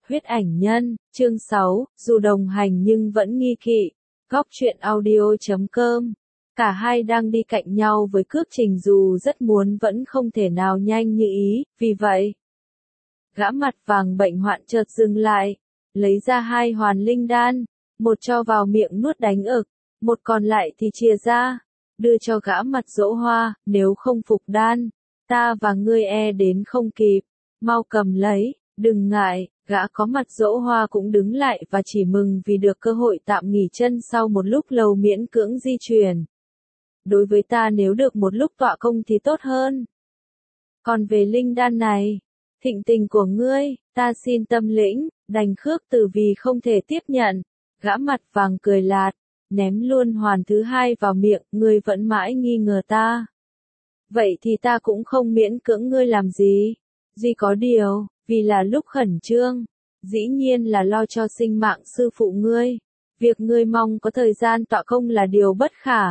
Huyết ảnh nhân, chương 6, dù đồng hành nhưng vẫn nghi kỵ. Góc truyện audio.com. Cả hai đang đi cạnh nhau với cước trình dù rất muốn vẫn không thể nào nhanh như ý, vì vậy. Gã mặt vàng bệnh hoạn chợt dừng lại, lấy ra 2 hoàn linh đan, một cho vào miệng nuốt đánh ực, một còn lại thì chia ra, đưa cho gã mặt Dỗ Hoa, nếu không phục đan, ta và ngươi đến không kịp, mau cầm lấy, đừng ngại. Gã có mặt Dỗ Hoa cũng đứng lại và chỉ mừng vì được cơ hội tạm nghỉ chân sau một lúc lâu miễn cưỡng di chuyển. Đối với ta nếu được một lúc tọa công thì tốt hơn. Còn về linh đan này, thịnh tình của ngươi, ta xin tâm lĩnh, đành khước từ vì không thể tiếp nhận. Gã mặt vàng cười lạt, ném luôn hoàn thứ 2 vào miệng, ngươi vẫn mãi nghi ngờ ta. Vậy thì ta cũng không miễn cưỡng ngươi làm gì. Duy có điều, vì là lúc khẩn trương, dĩ nhiên là lo cho sinh mạng sư phụ ngươi. Việc ngươi mong có thời gian tọa công là điều bất khả.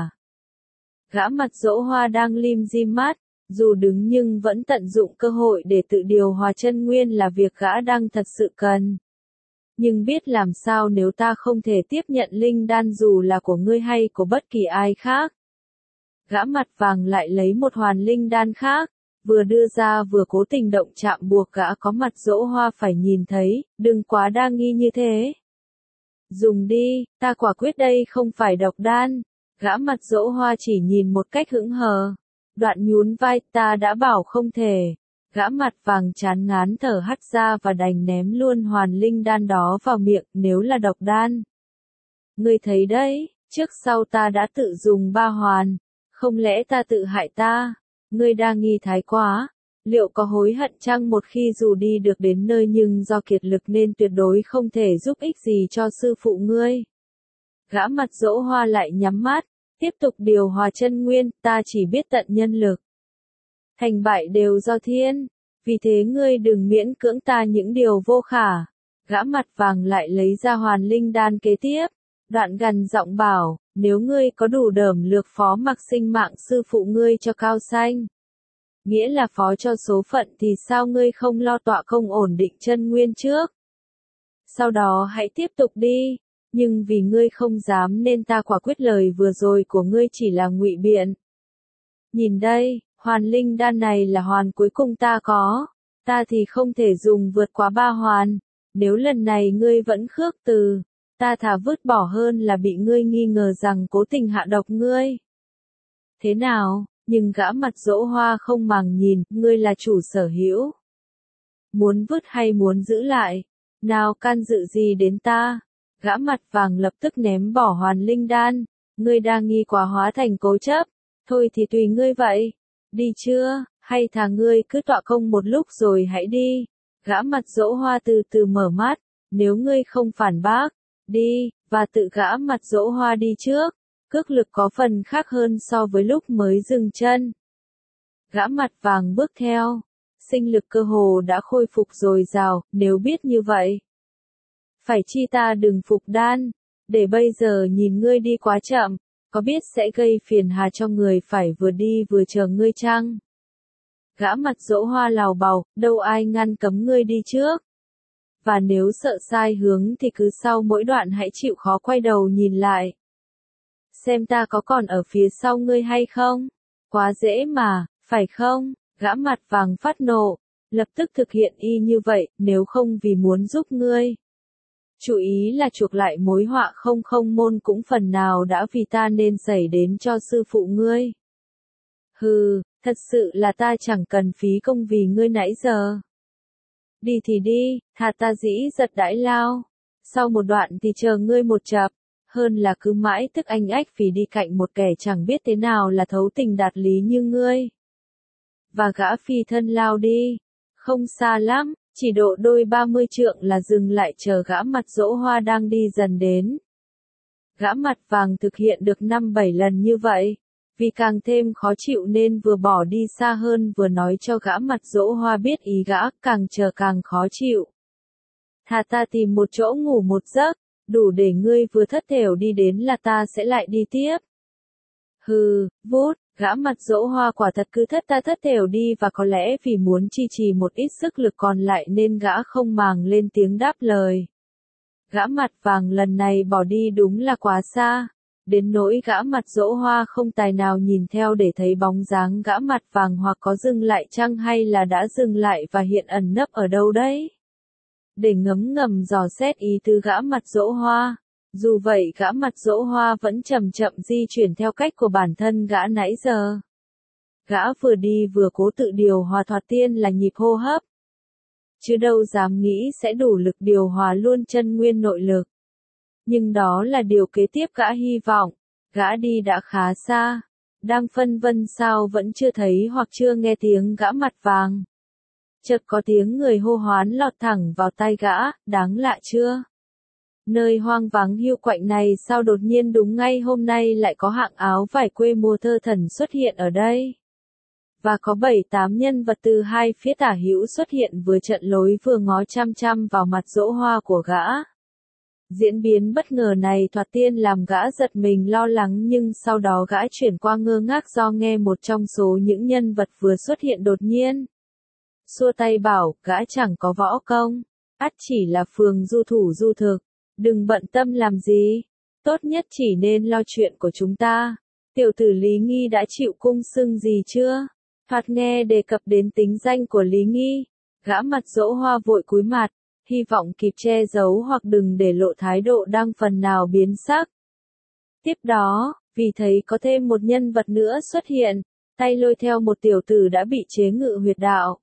Gã mặt Dỗ Hoa đang lim dim mắt, dù đứng nhưng vẫn tận dụng cơ hội để tự điều hòa chân nguyên là việc gã đang thật sự cần. Nhưng biết làm sao nếu ta không thể tiếp nhận linh đan dù là của ngươi hay của bất kỳ ai khác. Gã mặt vàng lại lấy một hoàn linh đan khác, vừa đưa ra vừa cố tình động chạm buộc gã có mặt Dỗ Hoa phải nhìn thấy, đừng quá đa nghi như thế. Dùng đi, ta quả quyết đây không phải độc đan. Gã mặt Dỗ Hoa chỉ nhìn một cách hững hờ. Đoạn nhún vai, ta đã bảo không thể. Gã mặt vàng chán ngán thở hắt ra và đành ném luôn hoàn linh đan đó vào miệng, nếu là độc đan. Ngươi thấy đấy, trước sau ta đã tự dùng 3 hoàn, không lẽ ta tự hại ta? Ngươi đang nghi thái quá, liệu có hối hận chăng một khi dù đi được đến nơi nhưng do kiệt lực nên tuyệt đối không thể giúp ích gì cho sư phụ ngươi? Gã mặt Dỗ Hoa lại nhắm mắt, tiếp tục điều hòa chân nguyên, ta chỉ biết tận nhân lực. Thành bại đều do thiên, vì thế ngươi đừng miễn cưỡng ta những điều vô khả. Gã mặt vàng lại lấy ra hoàn linh đan kế tiếp, đoạn gằn giọng bảo, nếu ngươi có đủ đởm lược phó mặc sinh mạng sư phụ ngươi cho cao xanh. Nghĩa là phó cho số phận thì sao ngươi không lo tọa công ổn định chân nguyên trước. Sau đó hãy tiếp tục đi, nhưng vì ngươi không dám nên ta quả quyết lời vừa rồi của ngươi chỉ là ngụy biện. Nhìn đây, hoàn linh đan này là hoàn cuối cùng ta có, ta thì không thể dùng vượt quá 3 hoàn, nếu lần này ngươi vẫn khước từ, ta thà vứt bỏ hơn là bị ngươi nghi ngờ rằng cố tình hạ độc ngươi. Thế nào? Nhưng gã mặt Dỗ Hoa không màng nhìn, ngươi là chủ sở hữu. Muốn vứt hay muốn giữ lại? Nào can dự gì đến ta? Gã mặt vàng lập tức ném bỏ hoàn linh đan. Ngươi đang nghi quá hóa thành cố chấp. Thôi thì tùy ngươi vậy. Đi chưa? Hay thà ngươi cứ tọa công một lúc rồi hãy đi. Gã mặt Dỗ Hoa từ từ mở mắt. Nếu ngươi không phản bác, đi, và tự gã mặt Dỗ Hoa đi trước. Cước lực có phần khác hơn so với lúc mới dừng chân. Gã mặt vàng bước theo, sinh lực cơ hồ đã khôi phục dồi dào, nếu biết như vậy. Phải chi ta đừng phục đan, để bây giờ nhìn ngươi đi quá chậm, có biết sẽ gây phiền hà cho người phải vừa đi vừa chờ ngươi chăng? Gã mặt Dỗ Hoa lào bào, đâu ai ngăn cấm ngươi đi trước. Và nếu sợ sai hướng thì cứ sau mỗi đoạn hãy chịu khó quay đầu nhìn lại. Xem ta có còn ở phía sau ngươi hay không? Quá dễ mà, phải không? Gã mặt vàng phát nộ, lập tức thực hiện y như vậy, nếu không vì muốn giúp ngươi. Chú ý là chuộc lại mối họa không môn cũng phần nào đã vì ta nên xảy đến cho sư phụ ngươi. Hừ, thật sự là ta chẳng cần phí công vì ngươi nãy giờ. Đi thì đi, thà ta dĩ giật đãi lao. Sau một đoạn thì chờ ngươi một chập. Hơn là cứ mãi tức anh ách vì đi cạnh một kẻ chẳng biết thế nào là thấu tình đạt lý như ngươi. Và gã phi thân lao đi. Không xa lắm, chỉ độ đôi 30 trượng là dừng lại chờ gã mặt Dỗ Hoa đang đi dần đến. Gã mặt vàng thực hiện được 5-7 lần như vậy. Vì càng thêm khó chịu nên vừa bỏ đi xa hơn vừa nói cho gã mặt Dỗ Hoa biết ý gã, càng chờ càng khó chịu. Thà ta tìm một chỗ ngủ một giấc. Đủ để ngươi vừa thất thểu đi đến là ta sẽ lại đi tiếp. Hừ, vút, Gã mặt dỗ hoa quả thật cứ thất tha thất thểu đi và có lẽ vì muốn chi trì một ít sức lực còn lại nên gã không màng lên tiếng đáp lời. Gã mặt vàng lần này bỏ đi đúng là quá xa, đến nỗi gã mặt dỗ hoa không tài nào nhìn theo để thấy bóng dáng gã mặt vàng hoặc có dừng lại chăng hay là đã dừng lại và hiện ẩn nấp ở đâu đấy. Để ngấm ngầm dò xét ý tứ gã mặt dỗ hoa. Dù vậy gã mặt dỗ hoa vẫn chậm chậm di chuyển theo cách của bản thân gã nãy giờ. Gã vừa đi vừa cố tự điều hòa thoạt tiên là nhịp hô hấp. Chứ đâu dám nghĩ sẽ đủ lực điều hòa luôn chân nguyên nội lực. Nhưng đó là điều kế tiếp gã hy vọng. Gã đi đã khá xa. Đang phân vân sao vẫn chưa thấy hoặc chưa nghe tiếng gã mặt vàng. Chợt có tiếng người hô hoán lọt thẳng vào tai gã, đáng lạ chưa? Nơi hoang vắng hiu quạnh này sao đột nhiên đúng ngay hôm nay lại có hạng áo vải quê mùa thơ thần xuất hiện ở đây. Và có 7-8 nhân vật từ hai phía tả hữu xuất hiện vừa trận lối vừa ngó chăm chăm vào mặt dỗ hoa của gã. Diễn biến bất ngờ này thoạt tiên làm gã giật mình lo lắng nhưng sau đó gã chuyển qua ngơ ngác do nghe một trong số những nhân vật vừa xuất hiện đột nhiên. Xua tay bảo, gã chẳng có võ công, ắt chỉ là phường du thủ du thực. Đừng bận tâm làm gì, tốt nhất chỉ nên lo chuyện của chúng ta. Tiểu tử Lý Nghi đã chịu cung xưng gì chưa? Thoạt nghe đề cập đến tính danh của Lý Nghi, gã mặt dỗ hoa vội cúi mặt, hy vọng kịp che giấu hoặc đừng để lộ thái độ đang phần nào biến sắc. Tiếp đó, vì thấy có thêm một nhân vật nữa xuất hiện, tay lôi theo một tiểu tử đã bị chế ngự huyệt đạo.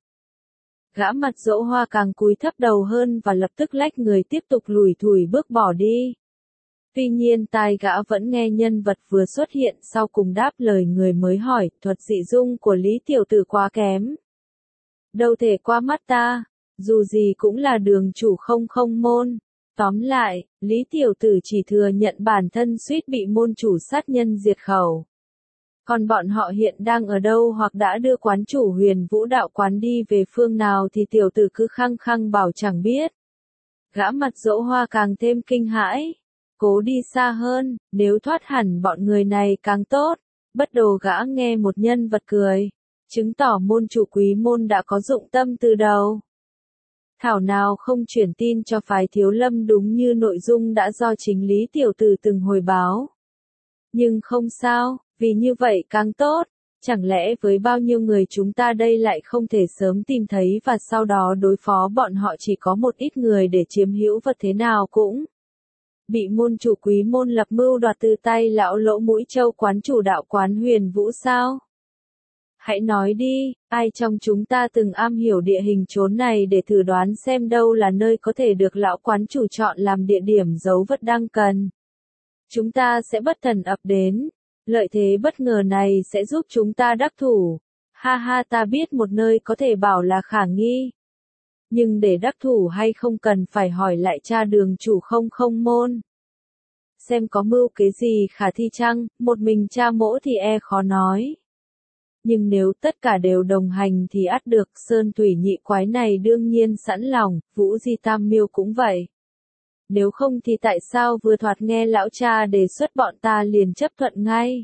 Gã mặt dỗ hoa càng cúi thấp đầu hơn và lập tức lách người tiếp tục lủi thủi bước bỏ đi. Tuy nhiên tai gã vẫn nghe nhân vật vừa xuất hiện sau cùng đáp lời người mới hỏi, thuật dị dung của Lý tiểu tử quá kém. Đâu thể qua mắt ta, dù gì cũng là đường chủ không môn. Tóm lại, Lý tiểu tử chỉ thừa nhận bản thân suýt bị môn chủ sát nhân diệt khẩu. Còn bọn họ hiện đang ở đâu hoặc đã đưa quán chủ Huyền Vũ đạo quán đi về phương nào thì tiểu tử cứ khăng khăng bảo chẳng biết. Gã mặt dỗ hoa càng thêm kinh hãi. Cố đi xa hơn, nếu thoát hẳn bọn người này càng tốt. Bất đồ gã nghe một nhân vật cười. Chứng tỏ môn chủ Quý môn đã có dụng tâm từ đầu. Thảo nào không chuyển tin cho phái Thiếu Lâm đúng như nội dung đã do chính Lý tiểu tử từng hồi báo. Nhưng không sao. Vì như vậy càng tốt, chẳng lẽ với bao nhiêu người chúng ta đây lại không thể sớm tìm thấy và sau đó đối phó bọn họ chỉ có một ít người để chiếm hữu vật thế nào cũng. Bị môn chủ Quý môn lập mưu đoạt từ tay lão Lỗ Mũi Châu quán chủ đạo quán Huyền Vũ sao? Hãy nói đi, ai trong chúng ta từng am hiểu địa hình chốn này để thử đoán xem đâu là nơi có thể được lão quán chủ chọn làm địa điểm giấu vật đang cần. Chúng ta sẽ bất thần ập đến. Lợi thế bất ngờ này sẽ giúp chúng ta đắc thủ. Ha ha, ta biết một nơi có thể bảo là khả nghi. Nhưng để đắc thủ hay không cần phải hỏi lại cha đường chủ không môn. Xem có mưu kế gì khả thi chăng, một mình cha mỗ thì khó nói. Nhưng nếu tất cả đều đồng hành thì ắt được, Sơn Thủy Nhị Quái này đương nhiên sẵn lòng, Vũ Di Tam Miêu cũng vậy. Nếu không thì tại sao vừa thoạt nghe lão cha đề xuất bọn ta liền chấp thuận ngay?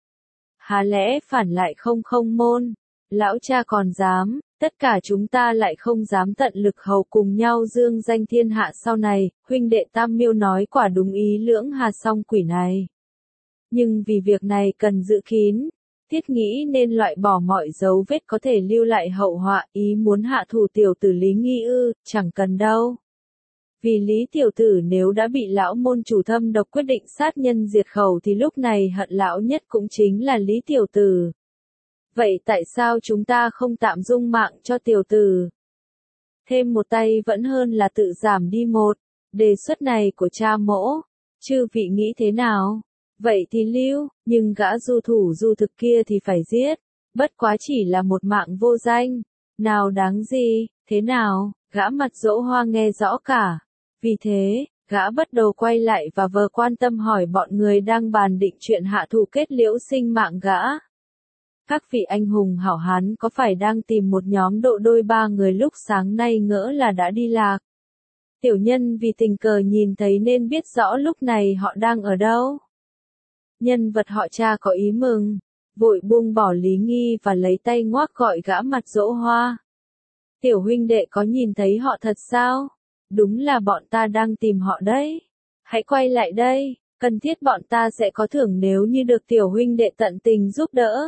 Há lẽ phản lại không môn? Lão cha còn dám, tất cả chúng ta lại không dám tận lực hầu cùng nhau dương danh thiên hạ sau này, huynh đệ Tam Miêu nói quả đúng ý lưỡng hà song quỷ này. Nhưng vì việc này cần giữ kín, thiết nghĩ nên loại bỏ mọi dấu vết có thể lưu lại hậu họa, ý muốn hạ thủ tiểu tử Lý Nghi ư, chẳng cần đâu. Vì Lý tiểu tử nếu đã bị lão môn chủ thâm độc quyết định sát nhân diệt khẩu thì lúc này hận lão nhất cũng chính là Lý tiểu tử. Vậy tại sao chúng ta không tạm dung mạng cho tiểu tử? Thêm một tay vẫn hơn là tự giảm đi một. Đề xuất này của cha mỗ, chư vị nghĩ thế nào? Vậy thì lưu, nhưng gã du thủ du thực kia thì phải giết. Bất quá chỉ là một mạng vô danh. Nào đáng gì, thế nào? Gã mặt dỗ hoa nghe rõ cả. Vì thế, gã bắt đầu quay lại và vờ quan tâm hỏi bọn người đang bàn định chuyện hạ thủ kết liễu sinh mạng gã. Các vị anh hùng hảo hán có phải đang tìm một nhóm độ đôi 3 người lúc sáng nay ngỡ là đã đi lạc? Tiểu nhân vì tình cờ nhìn thấy nên biết rõ lúc này họ đang ở đâu. Nhân vật họ cha có ý mừng. vội buông bỏ Lý Nghi và lấy tay ngoác gọi gã Mặt Dỗ Hoa. Tiểu huynh đệ có nhìn thấy họ thật sao? Đúng là bọn ta đang tìm họ đấy. Hãy quay lại đây, cần thiết bọn ta sẽ có thưởng nếu như được tiểu huynh đệ tận tình giúp đỡ.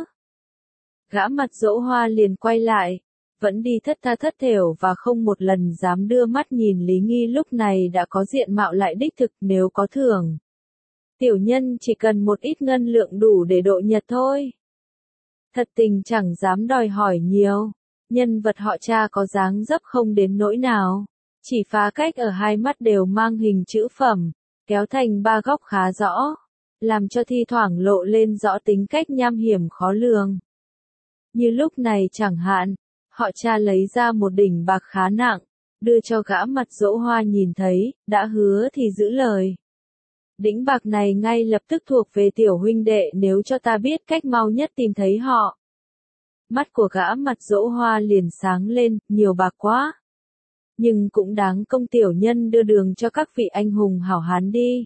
Gã Mặt Dỗ Hoa liền quay lại, vẫn đi thất tha thất thểu và không một lần dám đưa mắt nhìn Lý Nghi lúc này đã có diện mạo lại đích thực nếu có thưởng. Tiểu nhân chỉ cần một ít ngân lượng đủ để độ nhật thôi. Thật tình chẳng dám đòi hỏi nhiều, nhân vật họ Cha có dáng dấp không đến nỗi nào, chỉ phá cách ở hai mắt đều mang hình chữ phẩm, kéo thành ba góc khá rõ, làm cho thi thoảng lộ lên rõ tính cách nham hiểm khó lường. Như lúc này chẳng hạn, họ Cha lấy ra một đỉnh bạc khá nặng, đưa cho gã Mặt Dỗ Hoa nhìn thấy, đã hứa thì giữ lời. Đỉnh bạc này ngay lập tức thuộc về tiểu huynh đệ nếu cho ta biết cách mau nhất tìm thấy họ. Mắt của gã Mặt Dỗ Hoa liền sáng lên, nhiều bạc quá. Nhưng cũng đáng công tiểu nhân đưa đường cho các vị anh hùng hảo hán đi.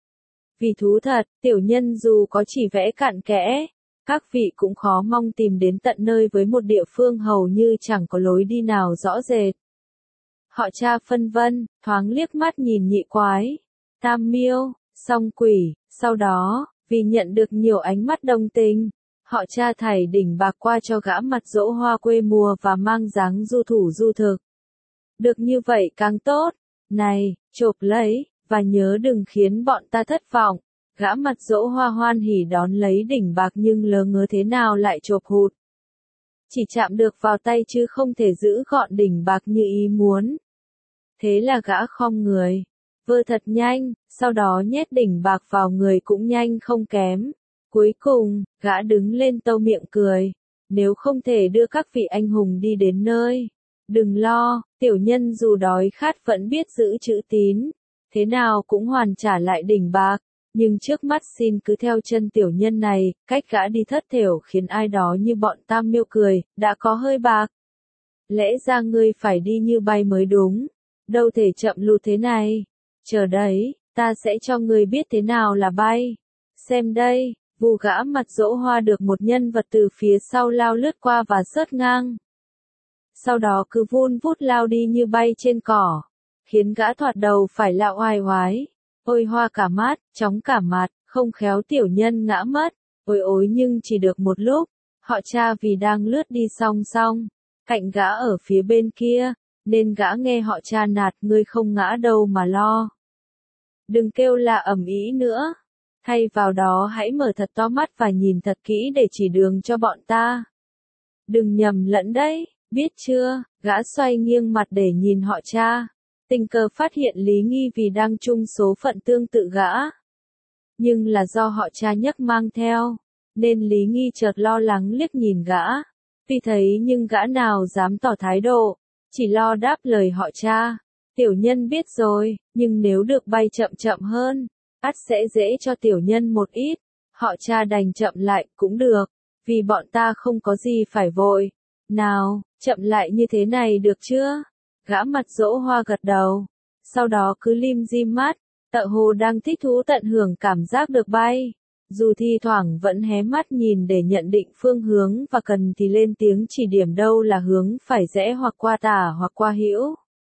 Vì thú thật, tiểu nhân dù có chỉ vẽ cặn kẽ, các vị cũng khó mong tìm đến tận nơi với một địa phương hầu như chẳng có lối đi nào rõ rệt. Họ Cha phân vân, thoáng liếc mắt nhìn nhị quái, tam miêu, song quỷ, sau đó, vì nhận được nhiều ánh mắt đồng tình, họ Cha thảy đỉnh bạc qua cho gã Mặt Dỗ Hoa quê mùa và mang dáng du thủ du thực. Được như vậy càng tốt, này, chộp lấy, và nhớ đừng khiến bọn ta thất vọng. Gã Mặt Dỗ Hoa hoan hỉ đón lấy đỉnh bạc nhưng lơ ngớ thế nào lại chộp hụt. Chỉ chạm được vào tay chứ không thể giữ gọn đỉnh bạc như ý muốn. Thế là gã khom người, vơ thật nhanh, sau đó nhét đỉnh bạc vào người cũng nhanh không kém. Cuối cùng, gã đứng lên tâu miệng cười, nếu không thể đưa các vị anh hùng đi đến nơi, đừng lo, tiểu nhân dù đói khát vẫn biết giữ chữ tín, thế nào cũng hoàn trả lại đỉnh bạc, nhưng trước mắt xin cứ theo chân tiểu nhân này, cách gã đi thất thểu khiến ai đó như bọn Tam Miêu cười, đã có hơi bạc. Lẽ ra ngươi phải đi như bay mới đúng, đâu thể chậm lụt thế này, chờ đấy, ta sẽ cho ngươi biết thế nào là bay. Xem đây, vù gã Mặt Dỗ Hoa được một nhân vật từ phía sau lao lướt qua và sớt ngang. Sau đó cứ vun vút lao đi như bay trên cỏ, khiến gã thoạt đầu phải lạo oai oái. Ôi hoa cả mắt, chóng cả mặt, không khéo tiểu nhân ngã mất. Ôi ối nhưng chỉ được một lúc, họ Cha vì đang lướt đi song song, cạnh gã ở phía bên kia, nên gã nghe họ Cha nạt ngươi không ngã đâu mà lo. Đừng kêu là ầm ĩ nữa. Thay vào đó hãy mở thật to mắt và nhìn thật kỹ để chỉ đường cho bọn ta. Đừng nhầm lẫn đấy, biết chưa? Gã xoay nghiêng mặt để nhìn họ Cha. Tình cờ phát hiện Lý Nghi vì đang chung số phận tương tự gã. Nhưng là do họ Cha nhấc mang theo, nên Lý Nghi chợt lo lắng liếc nhìn gã. Tuy thấy nhưng gã nào dám tỏ thái độ, chỉ lo đáp lời họ Cha. Tiểu nhân biết rồi, nhưng nếu được bay chậm chậm hơn, ắt sẽ dễ cho tiểu nhân một ít. Họ Cha đành chậm lại cũng được, vì bọn ta không có gì phải vội. Nào, chậm lại như thế này được chưa? Gã Mặt Dỗ Hoa gật đầu, sau đó cứ lim dim mắt, tựa hồ đang thích thú tận hưởng cảm giác được bay. Dù thi thoảng vẫn hé mắt nhìn để nhận định phương hướng và cần thì lên tiếng chỉ điểm đâu là hướng phải rẽ hoặc qua tả hoặc qua hữu.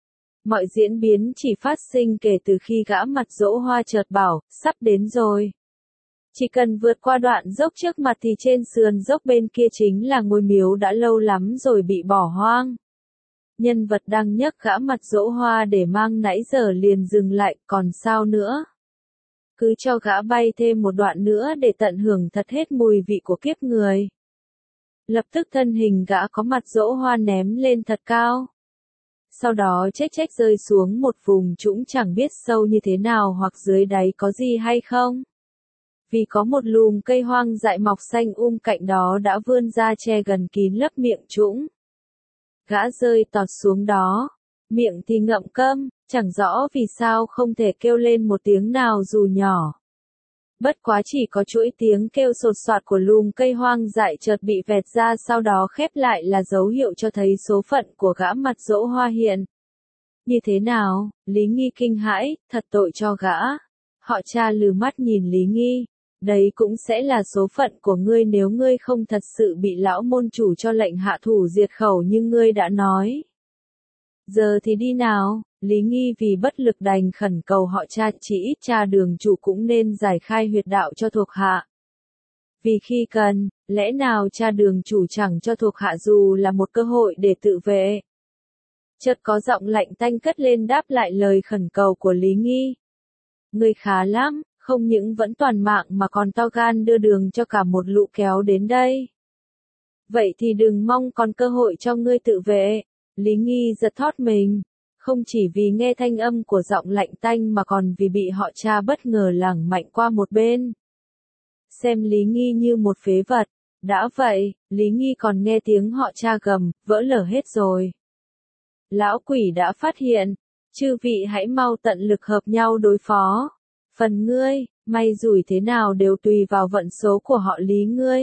Mọi diễn biến chỉ phát sinh kể từ khi gã Mặt Dỗ Hoa chợt bảo, sắp đến rồi. Chỉ cần vượt qua đoạn dốc trước mặt thì trên sườn dốc bên kia chính là ngôi miếu đã lâu lắm rồi bị bỏ hoang. Nhân vật đang nhấc gã Mặt Dỗ Hoa để mang nãy giờ liền dừng lại, còn sao nữa? Cứ cho gã bay thêm một đoạn nữa để tận hưởng thật hết mùi vị của kiếp người. Lập tức thân hình gã có Mặt Dỗ Hoa ném lên thật cao. Sau đó chếch rơi xuống một vùng trũng chẳng biết sâu như thế nào hoặc dưới đáy có gì hay không. Vì có một lùm cây hoang dại mọc xanh cạnh đó đã vươn ra che gần kín lấp miệng trũng. Gã rơi tọt xuống đó, miệng thì ngậm câm, chẳng rõ vì sao không thể kêu lên một tiếng nào dù nhỏ. Bất quá chỉ có chuỗi tiếng kêu sột soạt của lùm cây hoang dại chợt bị vẹt ra sau đó khép lại là dấu hiệu cho thấy số phận của gã Mặt Dỗ Hoa hiện. Như thế nào? Lý Nghi kinh hãi, thật tội cho gã. Họ Cha lừ mắt nhìn Lý Nghi, Đấy cũng sẽ là số phận của ngươi nếu ngươi không thật sự bị lão môn chủ cho lệnh hạ thủ diệt khẩu như ngươi đã nói. Giờ thì đi nào, Lý Nghi vì bất lực đành khẩn cầu họ cha, chỉ ít cha đường chủ cũng nên giải khai huyệt đạo cho thuộc hạ. Vì khi cần, lẽ nào cha đường chủ chẳng cho thuộc hạ dù là một cơ hội để tự vệ. Chợt có giọng lạnh tanh cất lên đáp lại lời khẩn cầu của Lý Nghi. Ngươi khá lắm, không những vẫn toàn mạng mà còn to gan đưa đường cho cả một lũ kéo đến đây. Vậy thì đừng mong còn cơ hội cho ngươi tự vệ. Lý Nghi giật thót mình, không chỉ vì nghe thanh âm của giọng lạnh tanh mà còn vì bị họ cha bất ngờ lẳng mạnh qua một bên. Xem Lý Nghi như một phế vật, đã vậy, Lý Nghi còn nghe tiếng họ cha gầm, vỡ lở hết rồi. Lão quỷ đã phát hiện, chư vị hãy mau tận lực hợp nhau đối phó. Phần ngươi, may rủi thế nào đều tùy vào vận số của họ Lý ngươi.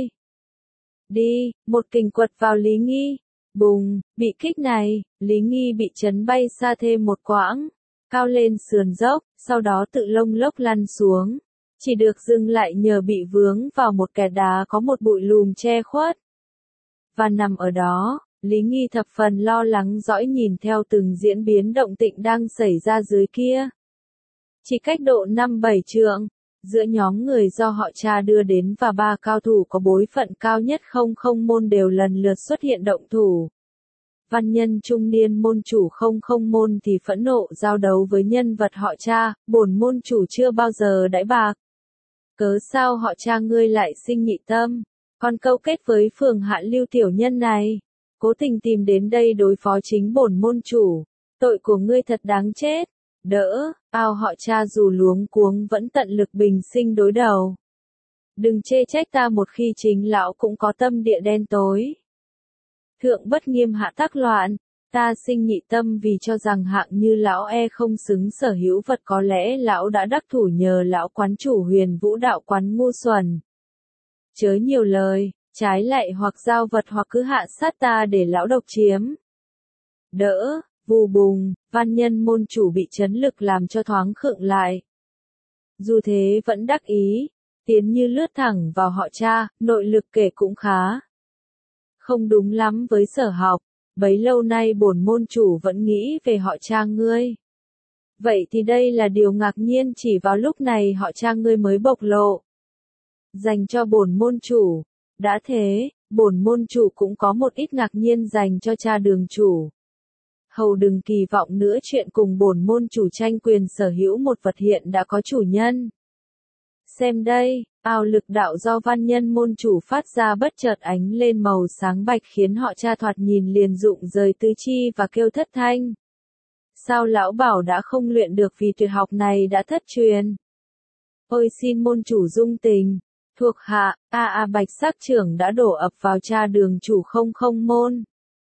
Đi, một kình quật vào Lý Nghi. Bùng, bị kích này, Lý Nghi bị chấn bay xa thêm một quãng, cao lên sườn dốc, sau đó tự lông lốc lăn xuống. Chỉ được dừng lại nhờ bị vướng vào một kẻ đá có một bụi lùm che khuất. Và nằm ở đó, Lý Nghi thập phần lo lắng dõi nhìn theo từng diễn biến động tĩnh đang xảy ra dưới kia. Chỉ cách độ 5-7 trượng, giữa nhóm người do họ cha đưa đến và 3 cao thủ có bối phận cao nhất không môn đều lần lượt xuất hiện động thủ. Văn nhân trung niên môn chủ không môn thì phẫn nộ giao đấu với nhân vật họ cha, bổn môn chủ chưa bao giờ đãi bạc. Cớ sao họ cha ngươi lại sinh nhị tâm, còn câu kết với phường hạ lưu tiểu nhân này, cố tình tìm đến đây đối phó chính bổn môn chủ, tội của ngươi thật đáng chết. Đỡ, ao họ cha dù luống cuống vẫn tận lực bình sinh đối đầu. Đừng chê trách ta một khi chính lão cũng có tâm địa đen tối. Thượng bất nghiêm hạ tác loạn, ta sinh nhị tâm vì cho rằng hạng như lão không xứng sở hữu vật, có lẽ lão đã đắc thủ nhờ lão quán chủ Huyền Vũ đạo quán ngu xuẩn. Chớ nhiều lời, trái lại hoặc giao vật hoặc cứ hạ sát ta để lão độc chiếm. Đỡ. Vù bùng, văn nhân môn chủ bị chấn lực làm cho thoáng khựng lại. Dù thế vẫn đắc ý, tiến như lướt thẳng vào họ cha, nội lực kể cũng khá. Không đúng lắm với sở học, bấy lâu nay bổn môn chủ vẫn nghĩ về họ cha ngươi. Vậy thì đây là điều ngạc nhiên chỉ vào lúc này họ cha ngươi mới bộc lộ. Dành cho bổn môn chủ, đã thế, bổn môn chủ cũng có một ít ngạc nhiên dành cho cha đường chủ. Hầu đừng kỳ vọng nữa chuyện cùng bổn môn chủ tranh quyền sở hữu một vật hiện đã có chủ nhân. Xem đây, ao lực đạo do văn nhân môn chủ phát ra bất chợt ánh lên màu sáng bạch khiến họ cha thoạt nhìn liền rụng rời tứ chi và kêu thất thanh. Sao lão bảo đã không luyện được vì tuyệt học này đã thất truyền? Ôi xin môn chủ dung tình, thuộc hạ, bạch sắc trưởng đã đổ ập vào cha đường chủ không môn.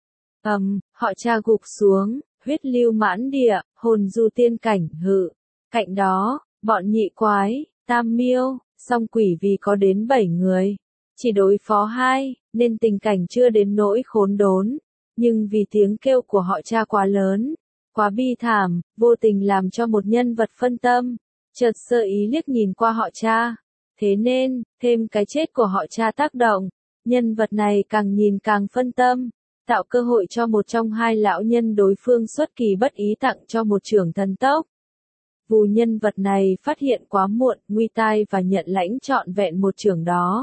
Họ cha gục xuống, huyết lưu mãn địa, hồn du tiên cảnh hự. Cạnh đó, bọn nhị quái, tam miêu, song quỷ vì có đến 7 người. Chỉ đối phó 2, nên tình cảnh chưa đến nỗi khốn đốn. Nhưng vì tiếng kêu của họ cha quá lớn, quá bi thảm, vô tình làm cho một nhân vật phân tâm. Chợt sơ ý liếc nhìn qua họ cha. Thế nên, thêm cái chết của họ cha tác động, nhân vật này càng nhìn càng phân tâm. Tạo cơ hội cho một trong 2 lão nhân đối phương xuất kỳ bất ý tặng cho một trưởng thần tốc. Vù nhân vật này phát hiện quá muộn, nguy tai và nhận lãnh trọn vẹn một trưởng đó.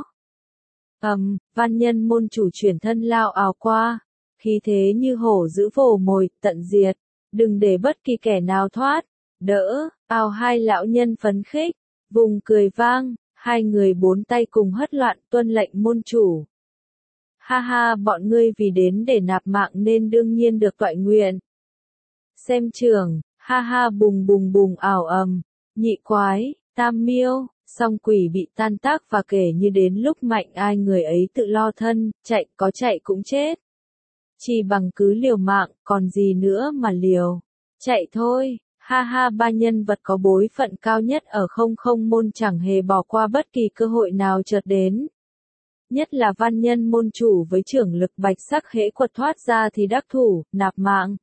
Văn nhân môn chủ chuyển thân lao ào qua, khí thế như hổ dữ vồ mồi, tận diệt, đừng để bất kỳ kẻ nào thoát. Đỡ, ao 2 lão nhân phấn khích, vùng cười vang, 2 người 4 tay cùng hất loạn tuân lệnh môn chủ. Ha ha, bọn ngươi vì đến để nạp mạng nên đương nhiên được toại nguyện. Xem trường, ha ha bùng bùng bùng ảo nhị quái, tam miêu, song quỷ bị tan tác và kể như đến lúc mạnh ai người ấy tự lo thân, chạy có chạy cũng chết. Chỉ bằng cứ liều mạng, còn gì nữa mà liều. Chạy thôi, ha ha 3 nhân vật có bối phận cao nhất ở không môn chẳng hề bỏ qua bất kỳ cơ hội nào chợt đến. Nhất là văn nhân môn chủ với trưởng lực bạch sắc hễ quật thoát ra thì đắc thủ, nạp mạng.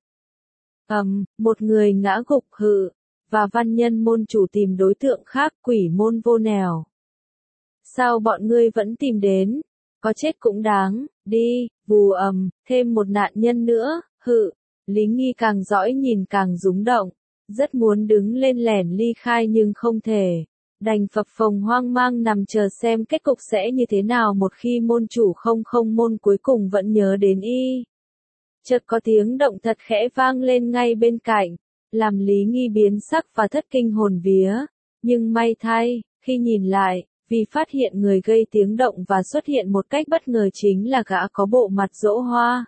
Một người ngã gục hự, và văn nhân môn chủ tìm đối tượng khác quỷ môn vô nẻo. Sao bọn ngươi vẫn tìm đến? Có chết cũng đáng, đi, vù ầm, thêm một nạn nhân nữa, hự. Lý Nghi càng dõi nhìn càng rúng động, rất muốn đứng lên lẻn ly khai nhưng không thể. Đành phập phồng hoang mang nằm chờ xem kết cục sẽ như thế nào một khi môn chủ không môn cuối cùng vẫn nhớ đến y. Chợt có tiếng động thật khẽ vang lên ngay bên cạnh, làm Lý Nghi biến sắc và thất kinh hồn vía. Nhưng may thay, khi nhìn lại, vì phát hiện người gây tiếng động và xuất hiện một cách bất ngờ chính là gã có bộ mặt dỗ hoa.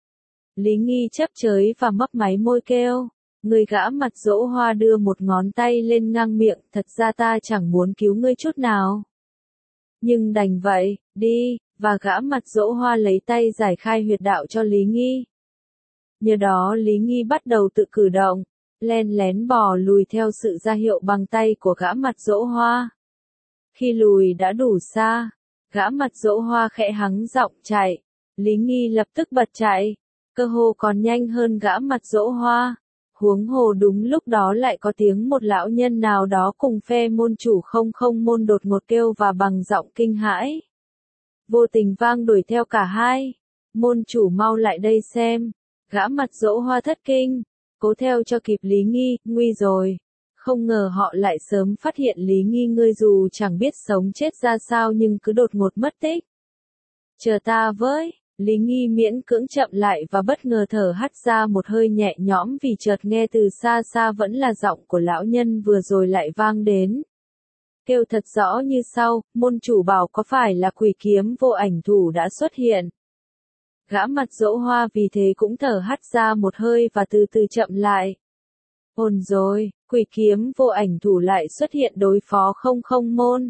Lý Nghi chấp chới và mấp máy môi kêu. Người gã mặt dỗ hoa đưa một ngón tay lên ngang miệng, thật ra ta chẳng muốn cứu ngươi chút nào. Nhưng đành vậy, đi, và gã mặt dỗ hoa lấy tay giải khai huyệt đạo cho Lý Nghi. Nhờ đó Lý Nghi bắt đầu tự cử động, len lén bò lùi theo sự ra hiệu bằng tay của gã mặt dỗ hoa. Khi lùi đã đủ xa, gã mặt dỗ hoa khẽ hắng giọng chạy, Lý Nghi lập tức bật chạy, cơ hồ còn nhanh hơn gã mặt dỗ hoa. Huống hồ đúng lúc đó lại có tiếng một lão nhân nào đó cùng phe môn chủ không môn đột ngột kêu và bằng giọng kinh hãi. Vô tình vang đuổi theo cả hai. Môn chủ mau lại đây xem. Gã mặt dỗ hoa thất kinh. Cố theo cho kịp Lý Nghi, nguy rồi. Không ngờ họ lại sớm phát hiện Lý Nghi ngươi dù chẳng biết sống chết ra sao nhưng cứ đột ngột mất tích. Chờ ta với. Lý Nghi miễn cưỡng chậm lại và bất ngờ thở hắt ra một hơi nhẹ nhõm vì chợt nghe từ xa xa vẫn là giọng của lão nhân vừa rồi lại vang đến. Kêu thật rõ như sau, môn chủ bảo có phải là quỷ kiếm vô ảnh thủ đã xuất hiện. Gã mặt dỗ hoa vì thế cũng thở hắt ra một hơi và từ từ chậm lại. Ồn rồi, quỷ kiếm vô ảnh thủ lại xuất hiện đối phó không môn.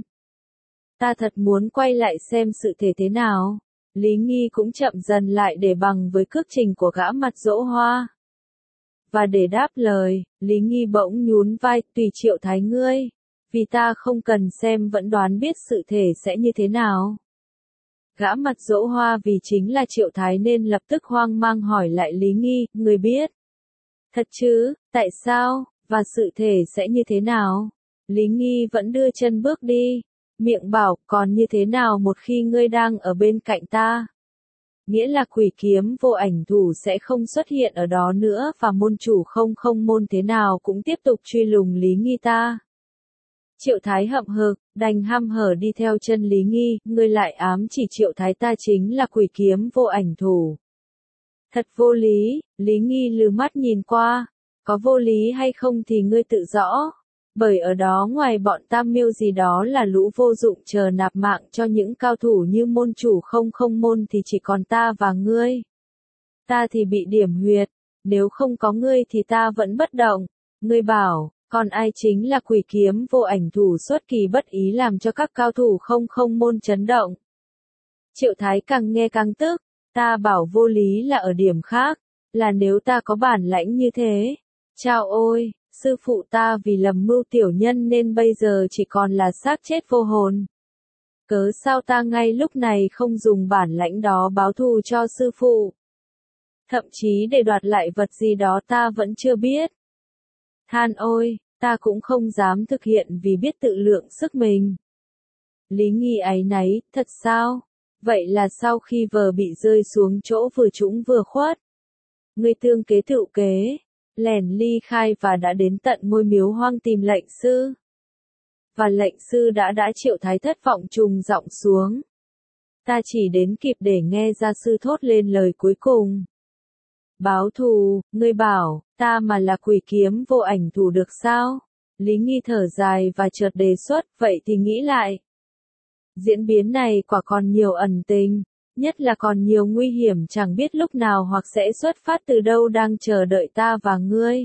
Ta thật muốn quay lại xem sự thể thế nào. Lý Nghi cũng chậm dần lại để bằng với cước trình của gã mặt dỗ hoa. Và để đáp lời, Lý Nghi bỗng nhún vai, tùy Triệu Thái ngươi. Vì ta không cần xem vẫn đoán biết sự thể sẽ như thế nào. Gã mặt dỗ hoa vì chính là Triệu Thái nên lập tức hoang mang hỏi lại Lý Nghi, người biết. Thật chứ, tại sao, và sự thể sẽ như thế nào? Lý Nghi vẫn đưa chân bước đi. Miệng bảo, còn như thế nào một khi ngươi đang ở bên cạnh ta? Nghĩa là quỷ kiếm vô ảnh thủ sẽ không xuất hiện ở đó nữa và môn chủ không môn thế nào cũng tiếp tục truy lùng Lý Nghi ta. Triệu Thái hậm hực, đành hăm hở đi theo chân Lý Nghi, ngươi lại ám chỉ Triệu Thái ta chính là quỷ kiếm vô ảnh thủ. Thật vô lý, Lý Nghi lừ mắt nhìn qua, có vô lý hay không thì ngươi tự rõ. Bởi ở đó ngoài bọn Tam Miêu gì đó là lũ vô dụng chờ nạp mạng cho những cao thủ như môn chủ không môn thì chỉ còn ta và ngươi. Ta thì bị điểm huyệt, nếu không có ngươi thì ta vẫn bất động. Ngươi bảo, còn ai chính là quỷ kiếm vô ảnh thủ xuất kỳ bất ý làm cho các cao thủ không môn chấn động. Triệu Thái càng nghe càng tức, ta bảo vô lý là ở điểm khác, là nếu ta có bản lãnh như thế. Chao ôi! Sư phụ ta vì lầm mưu tiểu nhân nên bây giờ chỉ còn là xác chết vô hồn. Cớ sao ta ngay lúc này không dùng bản lãnh đó báo thù cho sư phụ? Thậm chí để đoạt lại vật gì đó ta vẫn chưa biết. Than ôi, ta cũng không dám thực hiện vì biết tự lượng sức mình. Lý Nghi áy náy, thật sao? Vậy là sau khi vờ bị rơi xuống chỗ vừa trũng vừa khuất. Ngươi tương kế tựu kế. Lèn ly khai và đã đến tận ngôi miếu hoang tìm lệnh sư. Và lệnh sư đã Triệu Thái thất vọng trùng giọng xuống. Ta chỉ đến kịp để nghe gia sư thốt lên lời cuối cùng. Báo thù, ngươi bảo, ta mà là quỷ kiếm vô ảnh thủ được sao? Lý Nghi thở dài và chợt đề xuất, vậy thì nghĩ lại. Diễn biến này quả còn nhiều ẩn tình. Nhất là còn nhiều nguy hiểm chẳng biết lúc nào hoặc sẽ xuất phát từ đâu đang chờ đợi ta và ngươi.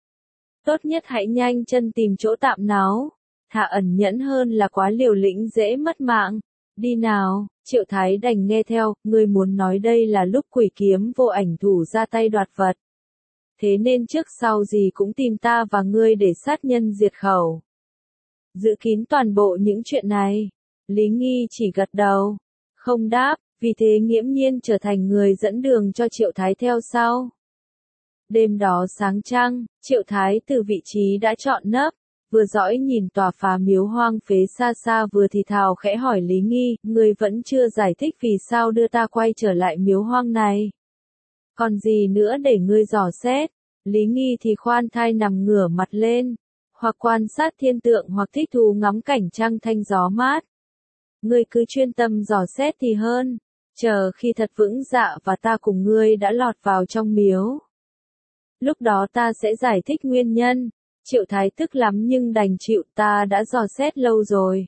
Tốt nhất hãy nhanh chân tìm chỗ tạm náu, thà ẩn nhẫn hơn là quá liều lĩnh dễ mất mạng. Đi nào, Triệu Thái đành nghe theo, ngươi muốn nói đây là lúc quỷ kiếm vô ảnh thủ ra tay đoạt vật. Thế nên trước sau gì cũng tìm ta và ngươi để sát nhân diệt khẩu. Giữ kín toàn bộ những chuyện này. Lý Nghi chỉ gật đầu, không đáp. Vì thế nghiễm nhiên trở thành người dẫn đường cho Triệu Thái theo sau. Đêm đó sáng trăng, Triệu Thái từ vị trí đã chọn nấp, vừa dõi nhìn tòa phá miếu hoang phế xa xa vừa thì thào khẽ hỏi Lý Nghi, ngươi vẫn chưa giải thích vì sao đưa ta quay trở lại miếu hoang này. Còn gì nữa để ngươi dò xét? Lý Nghi thì khoan thai nằm ngửa mặt lên, hoặc quan sát thiên tượng hoặc thích thú ngắm cảnh trăng thanh gió mát. Ngươi cứ chuyên tâm dò xét thì hơn, chờ khi thật vững dạ và ta cùng ngươi đã lọt vào trong miếu. Lúc đó ta sẽ giải thích nguyên nhân. Triệu Thái tức lắm nhưng đành chịu, ta đã dò xét lâu rồi.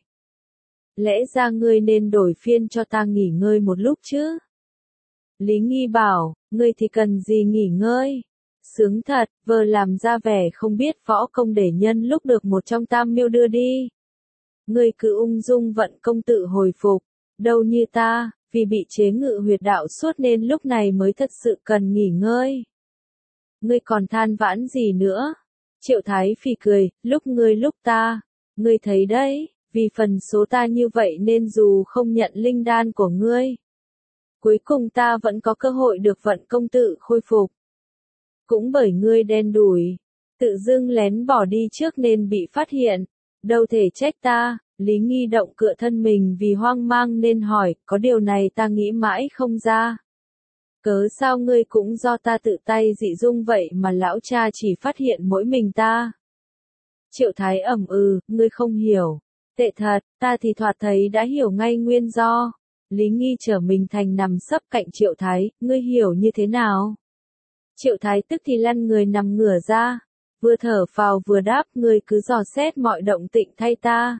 Lẽ ra ngươi nên đổi phiên cho ta nghỉ ngơi một lúc chứ. Lý Nghi bảo, ngươi thì cần gì nghỉ ngơi. Sướng thật, vờ làm ra vẻ không biết võ công để nhân lúc được một trong tam miêu đưa đi. Ngươi cứ ung dung vận công tự hồi phục, đâu như ta, vì bị chế ngự huyệt đạo suốt nên lúc này mới thật sự cần nghỉ ngơi. Ngươi còn than vãn gì nữa? Triệu Thái phì cười, lúc ngươi lúc ta, ngươi thấy đấy, vì phần số ta như vậy nên dù không nhận linh đan của ngươi, cuối cùng ta vẫn có cơ hội được vận công tự khôi phục. Cũng bởi ngươi đen đủi, tự dưng lén bỏ đi trước nên bị phát hiện, đâu thể trách ta. Lý Nghi động cựa thân mình vì hoang mang nên hỏi, có điều này ta nghĩ mãi không ra. Cớ sao ngươi cũng do ta tự tay dị dung vậy mà lão cha chỉ phát hiện mỗi mình ta? Triệu Thái ẩm ngươi không hiểu. Tệ thật, ta thì thoạt thấy đã hiểu ngay nguyên do. Lý Nghi trở mình thành nằm sấp cạnh Triệu Thái, ngươi hiểu như thế nào? Triệu Thái tức thì lăn người nằm ngửa ra, vừa thở phào vừa đáp, ngươi cứ dò xét mọi động tĩnh thay ta.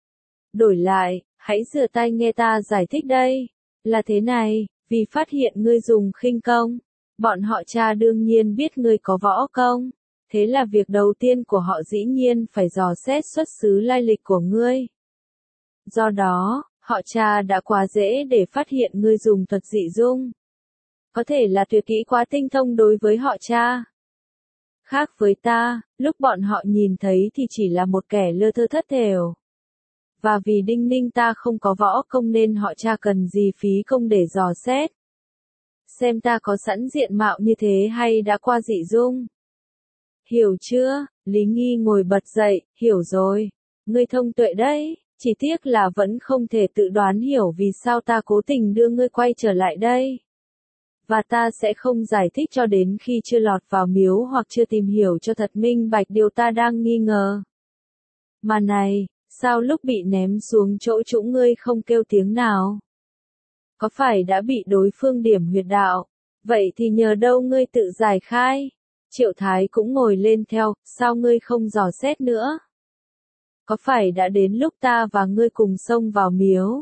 Đổi lại, hãy rửa tay nghe ta giải thích đây. Là thế này, vì phát hiện ngươi dùng khinh công, bọn họ cha đương nhiên biết ngươi có võ công. Thế là việc đầu tiên của họ dĩ nhiên phải dò xét xuất xứ lai lịch của ngươi. Do đó, họ cha đã quá dễ để phát hiện ngươi dùng thuật dị dung. Có thể là tuyệt kỹ quá tinh thông đối với họ cha. Khác với ta, lúc bọn họ nhìn thấy thì chỉ là một kẻ lơ thơ thất thểu. Và vì đinh ninh ta không có võ công nên họ cha cần gì phí công để dò xét. Xem ta có sẵn diện mạo như thế hay đã qua dị dung. Hiểu chưa? Lý Nghi ngồi bật dậy, hiểu rồi. Ngươi thông tuệ đấy, chỉ tiếc là vẫn không thể tự đoán hiểu vì sao ta cố tình đưa ngươi quay trở lại đây. Và ta sẽ không giải thích cho đến khi chưa lọt vào miếu hoặc chưa tìm hiểu cho thật minh bạch điều ta đang nghi ngờ. Mà này, sao lúc bị ném xuống chỗ trũng ngươi không kêu tiếng nào? Có phải đã bị đối phương điểm huyệt đạo? Vậy thì nhờ đâu ngươi tự giải khai? Triệu Thái cũng ngồi lên theo, sao ngươi không dò xét nữa? Có phải đã đến lúc ta và ngươi cùng xông vào miếu?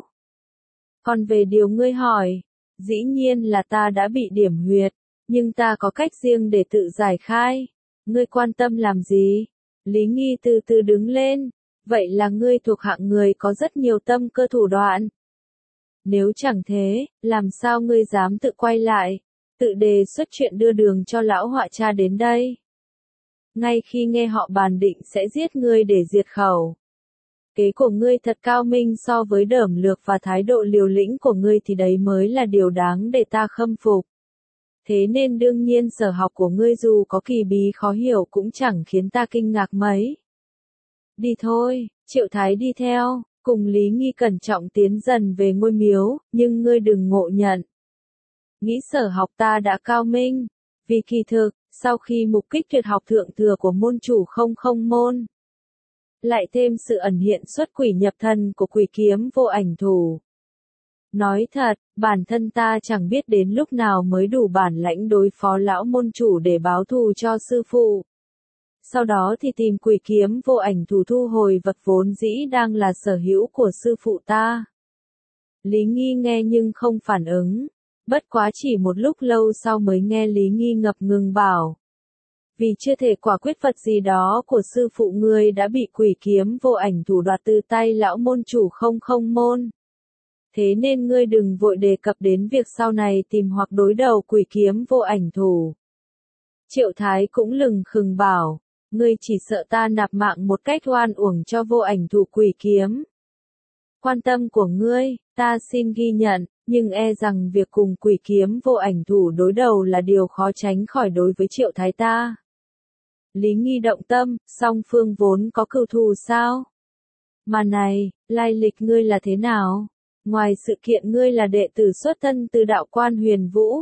Còn về điều ngươi hỏi, dĩ nhiên là ta đã bị điểm huyệt, nhưng ta có cách riêng để tự giải khai. Ngươi quan tâm làm gì? Lý Nghi từ từ đứng lên. Vậy là ngươi thuộc hạng người có rất nhiều tâm cơ thủ đoạn. Nếu chẳng thế, làm sao ngươi dám tự quay lại, tự đề xuất chuyện đưa đường cho lão họa cha đến đây? Ngay khi nghe họ bàn định sẽ giết ngươi để diệt khẩu. Kế của ngươi thật cao minh so với đởm lược và thái độ liều lĩnh của ngươi thì đấy mới là điều đáng để ta khâm phục. Thế nên đương nhiên sở học của ngươi dù có kỳ bí khó hiểu cũng chẳng khiến ta kinh ngạc mấy. Đi thôi, Triệu Thái đi theo, cùng Lý Nghi cẩn trọng tiến dần về ngôi miếu, nhưng ngươi đừng ngộ nhận. Nghĩ sở học ta đã cao minh, vì kỳ thực, sau khi mục kích tuyệt học thượng thừa của môn chủ không môn, lại thêm sự ẩn hiện xuất quỷ nhập thần của quỷ kiếm vô ảnh thủ. Nói thật, bản thân ta chẳng biết đến lúc nào mới đủ bản lãnh đối phó lão môn chủ để báo thù cho sư phụ. Sau đó thì tìm quỷ kiếm vô ảnh thủ thu hồi vật vốn dĩ đang là sở hữu của sư phụ ta. Lý Nghi nghe nhưng không phản ứng. Bất quá chỉ một lúc lâu sau mới nghe Lý Nghi ngập ngừng bảo. Vì chưa thể quả quyết vật gì đó của sư phụ ngươi đã bị quỷ kiếm vô ảnh thủ đoạt từ tay lão môn chủ không môn. Thế nên ngươi đừng vội đề cập đến việc sau này tìm hoặc đối đầu quỷ kiếm vô ảnh thủ. Triệu Thái cũng lừng khừng bảo. Ngươi chỉ sợ ta nạp mạng một cách oan uổng cho vô ảnh thủ quỷ kiếm. Quan tâm của ngươi, ta xin ghi nhận, nhưng e rằng việc cùng quỷ kiếm vô ảnh thủ đối đầu là điều khó tránh khỏi đối với Triệu Thái ta. Lý Nghi động tâm, song phương vốn có cừu thù sao? Mà này, lai lịch ngươi là thế nào? Ngoài sự kiện ngươi là đệ tử xuất thân từ đạo quan Huyền Vũ.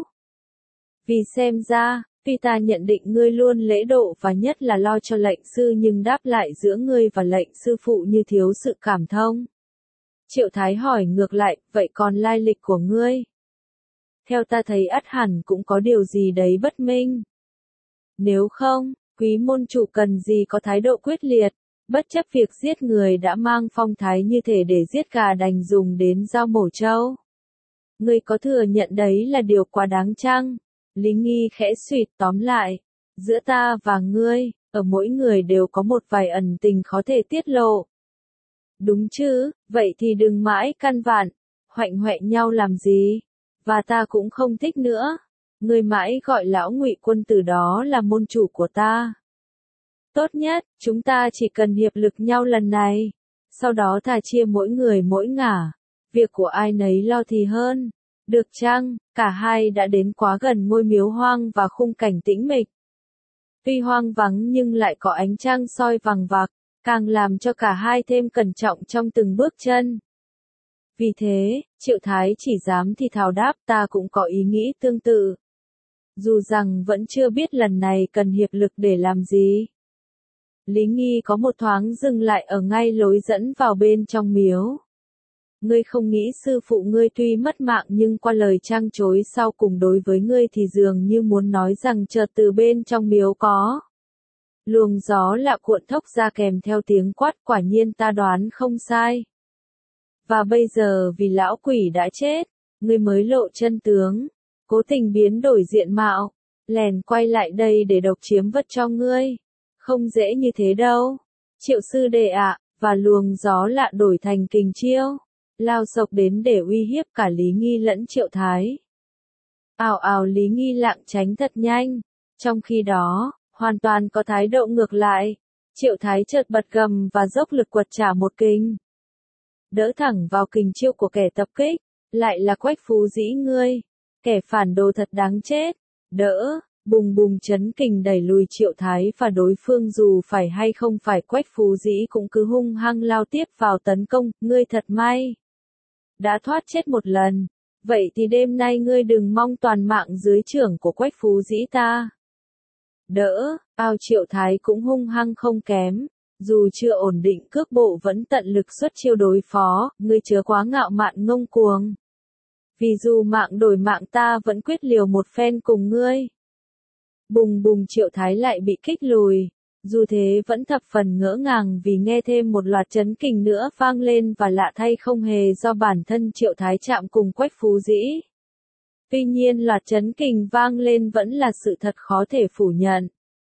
Vì xem ra, tuy ta nhận định ngươi luôn lễ độ và nhất là lo cho lệnh sư nhưng đáp lại giữa ngươi và lệnh sư phụ như thiếu sự cảm thông. Triệu Thái hỏi ngược lại, vậy còn lai lịch của ngươi? Theo ta thấy ắt hẳn cũng có điều gì đấy bất minh. Nếu không, quý môn chủ cần gì có thái độ quyết liệt, bất chấp việc giết người đã mang phong thái như thể để giết gà đành dùng đến dao mổ trâu. Ngươi có thừa nhận đấy là điều quá đáng chăng? Lý Nghi khẽ suýt, tóm lại, giữa ta và ngươi, ở mỗi người đều có một vài ẩn tình khó thể tiết lộ. Đúng chứ, vậy thì đừng mãi căn vặn, hoạnh hoẹ nhau làm gì, và ta cũng không thích nữa. Ngươi mãi gọi lão Ngụy Quân Tử đó là môn chủ của ta. Tốt nhất, chúng ta chỉ cần hiệp lực nhau lần này, sau đó thà chia mỗi người mỗi ngả, việc của ai nấy lo thì hơn. Được chăng? Cả hai đã đến quá gần ngôi miếu hoang và khung cảnh tĩnh mịch. Tuy hoang vắng nhưng lại có ánh trăng soi vằng vặc, càng làm cho cả hai thêm cẩn trọng trong từng bước chân. Vì thế, Triệu Thái chỉ dám thì thào đáp, ta cũng có ý nghĩ tương tự. Dù rằng vẫn chưa biết lần này cần hiệp lực để làm gì. Lý Nghi có một thoáng dừng lại ở ngay lối dẫn vào bên trong miếu. Ngươi không nghĩ sư phụ ngươi tuy mất mạng nhưng qua lời trăng chối sau cùng đối với ngươi thì dường như muốn nói rằng chợt từ bên trong miếu có luồng gió lạ cuộn thốc ra kèm theo tiếng quát, quả nhiên ta đoán không sai. Và bây giờ vì lão quỷ đã chết, ngươi mới lộ chân tướng, cố tình biến đổi diện mạo, lèn quay lại đây để độc chiếm vật cho ngươi. Không dễ như thế đâu. Triệu sư đệ ạ, và luồng gió lạ đổi thành kình chiêu, lao sộc đến để uy hiếp cả Lý Nghi lẫn Triệu Thái. Ào ào, Lý Nghi lảng tránh thật nhanh. Trong khi đó, hoàn toàn có thái độ ngược lại. Triệu Thái chợt bật gầm và dốc lực quật trả một kình. Đỡ thẳng vào kình chiêu của kẻ tập kích, lại là Quách Phú Dĩ ngươi. Kẻ phản đồ thật đáng chết. Đỡ, bùng bùng chấn kình đẩy lùi Triệu Thái và đối phương, dù phải hay không phải Quách Phú Dĩ cũng cứ hung hăng lao tiếp vào tấn công, ngươi thật may. Đã thoát chết một lần, vậy thì đêm nay ngươi đừng mong toàn mạng dưới chưởng của Quách Phú Dĩ ta. Đỡ, ao Triệu Thái cũng hung hăng không kém, dù chưa ổn định cước bộ vẫn tận lực xuất chiêu đối phó, ngươi chớ quá ngạo mạn ngông cuồng. Vì dù mạng đổi mạng ta vẫn quyết liều một phen cùng ngươi. Bùng bùng, Triệu Thái lại bị kích lùi. Dù thế vẫn thập phần ngỡ ngàng vì nghe thêm một loạt chấn kình nữa vang lên và lạ thay không hề do bản thân Triệu Thái chạm cùng Quách Phú Dĩ. Tuy nhiên loạt chấn kình vang lên vẫn là sự thật khó thể phủ nhận.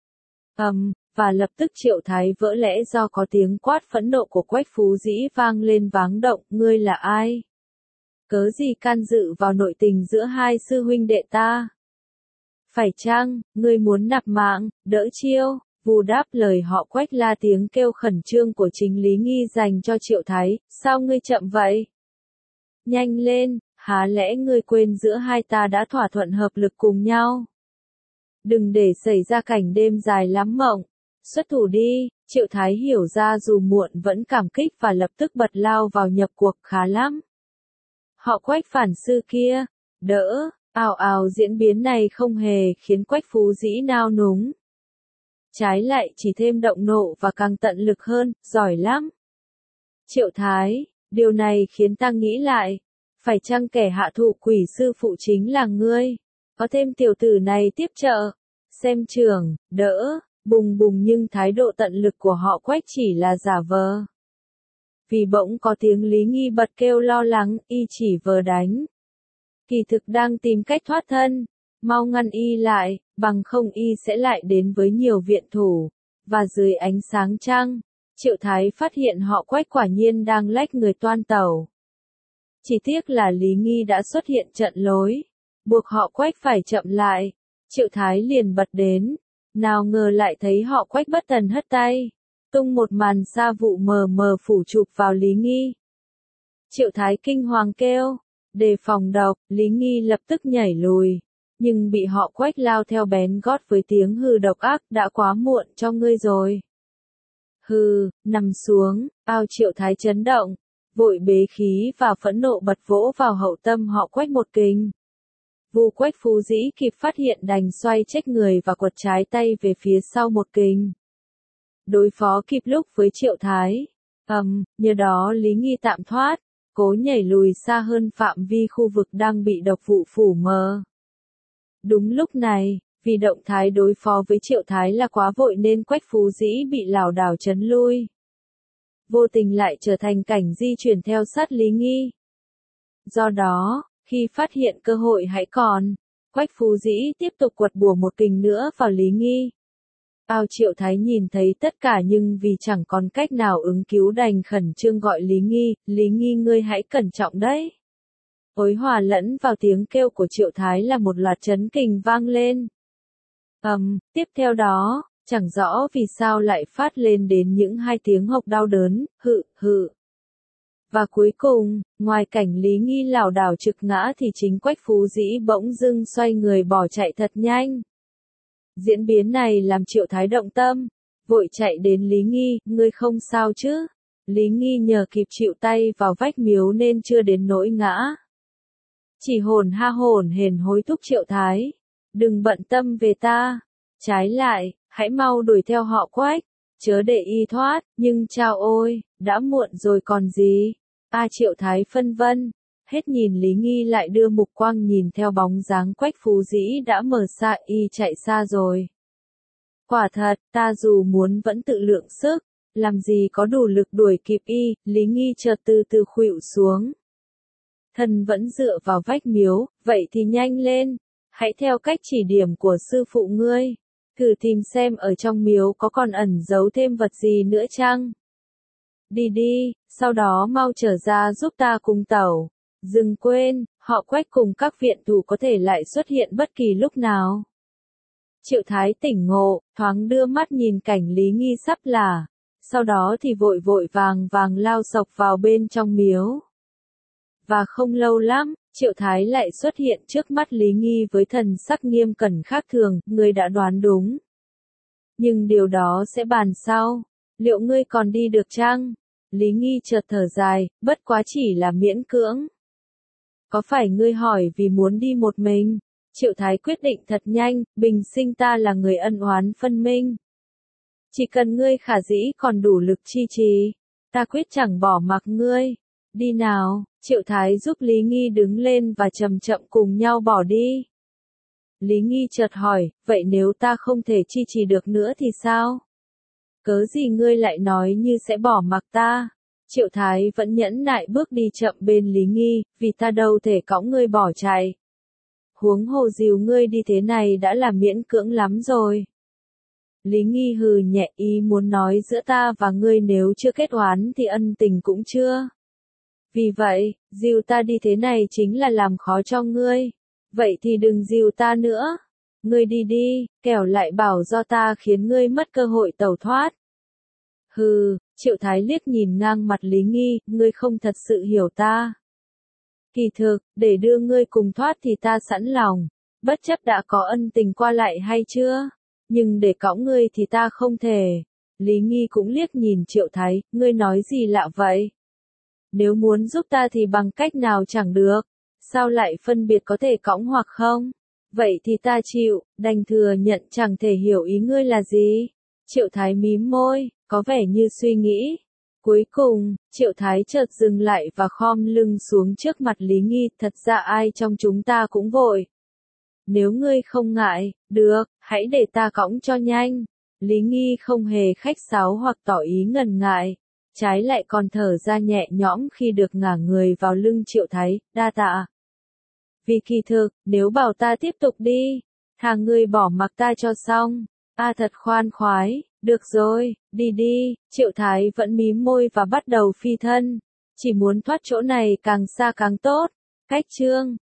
Và lập tức Triệu Thái vỡ lẽ do có tiếng quát phẫn nộ của Quách Phú Dĩ vang lên váng động, ngươi là ai? Cớ gì can dự vào nội tình giữa hai sư huynh đệ ta? Phải chăng, ngươi muốn nạp mạng, đỡ chiêu? Vù đáp lời họ Quách là tiếng kêu khẩn trương của chính Lý Nghi dành cho Triệu Thái, sao ngươi chậm vậy? Nhanh lên, há lẽ ngươi quên giữa hai ta đã thỏa thuận hợp lực cùng nhau? Đừng để xảy ra cảnh đêm dài lắm mộng, xuất thủ đi. Triệu Thái hiểu ra dù muộn vẫn cảm kích và lập tức bật lao vào nhập cuộc, khá lắm. Họ Quách phản sư kia, đỡ, ào ào, diễn biến này không hề khiến Quách Phú Dĩ nao núng. Trái lại chỉ thêm động nộ và càng tận lực hơn, giỏi lắm. Triệu Thái, điều này khiến ta nghĩ lại, phải chăng kẻ hạ thủ quỷ sư phụ chính là ngươi? Có thêm tiểu tử này tiếp trợ, xem chưởng, đỡ, bùng bùng, nhưng thái độ tận lực của họ Quách chỉ là giả vờ. Vì bỗng có tiếng Lý Nghi bật kêu lo lắng, y chỉ vờ đánh. Kỳ thực đang tìm cách thoát thân. Mau ngăn y lại, bằng không y sẽ lại đến với nhiều viện thủ. Và dưới ánh sáng trăng, Triệu Thái phát hiện họ Quách quả nhiên đang lách người toan tàu. Chỉ tiếc là Lý Nghi đã xuất hiện trận lối, buộc họ Quách phải chậm lại. Triệu Thái liền bật đến, nào ngờ lại thấy họ Quách bất thần hất tay, tung một màn sa vụ mờ mờ phủ chụp vào Lý Nghi. Triệu Thái kinh hoàng kêu, đề phòng độc, Lý Nghi lập tức nhảy lùi. nhưng bị họ Quách lao theo bén gót với tiếng hừ độc ác, đã quá muộn cho ngươi rồi. Hừ, nằm xuống, ao Triệu Thái chấn động, vội bế khí và phẫn nộ bật vỗ vào hậu tâm họ Quách một kình. Vu Quách Phú Dĩ kịp phát hiện đành xoay chết người và quật trái tay về phía sau một kình. Đối phó kịp lúc với Triệu Thái. Nhờ đó Lý Nghi tạm thoát, cố nhảy lùi xa hơn phạm vi khu vực đang bị độc vụ phủ mờ. Đúng lúc này, vì động thái đối phó với Triệu Thái là quá vội nên Quách Phú Dĩ bị lảo đảo chấn lui. Vô tình lại trở thành cảnh di chuyển theo sát Lý Nghi. Do đó, khi phát hiện cơ hội hãy còn, Quách Phú Dĩ tiếp tục quật bùa một kình nữa vào Lý Nghi. Ao Triệu Thái nhìn thấy tất cả nhưng vì chẳng còn cách nào ứng cứu đành khẩn trương gọi Lý Nghi ngươi hãy cẩn trọng đấy. Ối hòa lẫn vào tiếng kêu của Triệu Thái là một loạt chấn kình vang lên. Tiếp theo đó, chẳng rõ vì sao lại phát lên đến những hai tiếng hộc đau đớn, hự. Và cuối cùng, ngoài cảnh Lý Nghi lảo đảo trực ngã thì chính Quách Phú Dĩ bỗng dưng xoay người bỏ chạy thật nhanh. Diễn biến này làm Triệu Thái động tâm, vội chạy đến Lý Nghi, ngươi không sao chứ? Lý Nghi nhờ kịp chịu tay vào vách miếu nên chưa đến nỗi ngã. Chỉ hồn hển hối thúc Triệu Thái, đừng bận tâm về ta, trái lại, hãy mau đuổi theo họ Quách, chớ để y thoát, nhưng chao ôi, đã muộn rồi còn gì. Triệu Thái phân vân, hết nhìn Lý Nghi lại đưa mục quang nhìn theo bóng dáng Quách Phú Dĩ đã mở xa y chạy xa rồi. Quả thật, ta dù muốn vẫn tự lượng sức, làm gì có đủ lực đuổi kịp y, Lý Nghi chợt từ từ khuỵu xuống. Thân vẫn dựa vào vách miếu, vậy thì nhanh lên, hãy theo cách chỉ điểm của sư phụ ngươi, thử tìm xem ở trong miếu có còn ẩn giấu thêm vật gì nữa chăng. Đi, sau đó mau trở ra giúp ta cùng tẩu. Đừng quên, họ Quách cùng các viện thủ có thể lại xuất hiện bất kỳ lúc nào. Triệu Thái tỉnh ngộ, thoáng đưa mắt nhìn cảnh Lý Nghi sắp là, sau đó thì vội vàng lao sộc vào bên trong miếu. Và không lâu lắm, Triệu Thái lại xuất hiện trước mắt Lý Nghi với thần sắc nghiêm cẩn khác thường, ngươi đã đoán đúng. Nhưng điều đó sẽ bàn sau, liệu ngươi còn đi được chăng? Lý Nghi chợt thở dài, bất quá chỉ là miễn cưỡng. Có phải ngươi hỏi vì muốn đi một mình? Triệu Thái quyết định thật nhanh, bình sinh ta là người ân oán phân minh. Chỉ cần ngươi khả dĩ còn đủ lực chi trì, ta quyết chẳng bỏ mặc ngươi. Đi nào, Triệu Thái giúp Lý Nghi đứng lên và chậm chậm cùng nhau bỏ đi. Lý Nghi chợt hỏi, vậy nếu ta không thể chi trì được nữa thì sao? Cớ gì ngươi lại nói như sẽ bỏ mặc ta? Triệu Thái vẫn nhẫn nại bước đi chậm bên Lý Nghi, vì ta đâu thể cõng ngươi bỏ chạy. Huống hồ dìu ngươi đi thế này đã là miễn cưỡng lắm rồi. Lý Nghi hừ nhẹ, ý muốn nói giữa ta và ngươi nếu chưa kết oán thì ân tình cũng chưa. Vì vậy, dìu ta đi thế này chính là làm khó cho ngươi. Vậy thì đừng dìu ta nữa. Ngươi đi, kẻo lại bảo do ta khiến ngươi mất cơ hội tẩu thoát. Hừ, Triệu Thái liếc nhìn ngang mặt Lý Nghi, ngươi không thật sự hiểu ta. Kỳ thực, để đưa ngươi cùng thoát thì ta sẵn lòng, bất chấp đã có ân tình qua lại hay chưa, nhưng để cõng ngươi thì ta không thể. Lý Nghi cũng liếc nhìn Triệu Thái, ngươi nói gì lạ vậy? Nếu muốn giúp ta thì bằng cách nào chẳng được, sao lại phân biệt có thể cõng hoặc không? Vậy thì ta chịu, đành thừa nhận chẳng thể hiểu ý ngươi là gì. Triệu Thái mím môi, có vẻ như suy nghĩ. Cuối cùng, Triệu Thái chợt dừng lại và khom lưng xuống trước mặt Lý Nghi, thật ra ai trong chúng ta cũng vội. Nếu ngươi không ngại, được, hãy để ta cõng cho nhanh. Lý Nghi không hề khách sáo hoặc tỏ ý ngần ngại, trái lại còn thở ra nhẹ nhõm khi được ngả người vào lưng Triệu Thái, đa tạ. Vì kỳ thực, nếu bảo ta tiếp tục đi, thà ngươi bỏ mặc ta cho xong. Thật khoan khoái, được rồi, đi, Triệu Thái vẫn mím môi và bắt đầu phi thân. Chỉ muốn thoát chỗ này càng xa càng tốt. Cách chương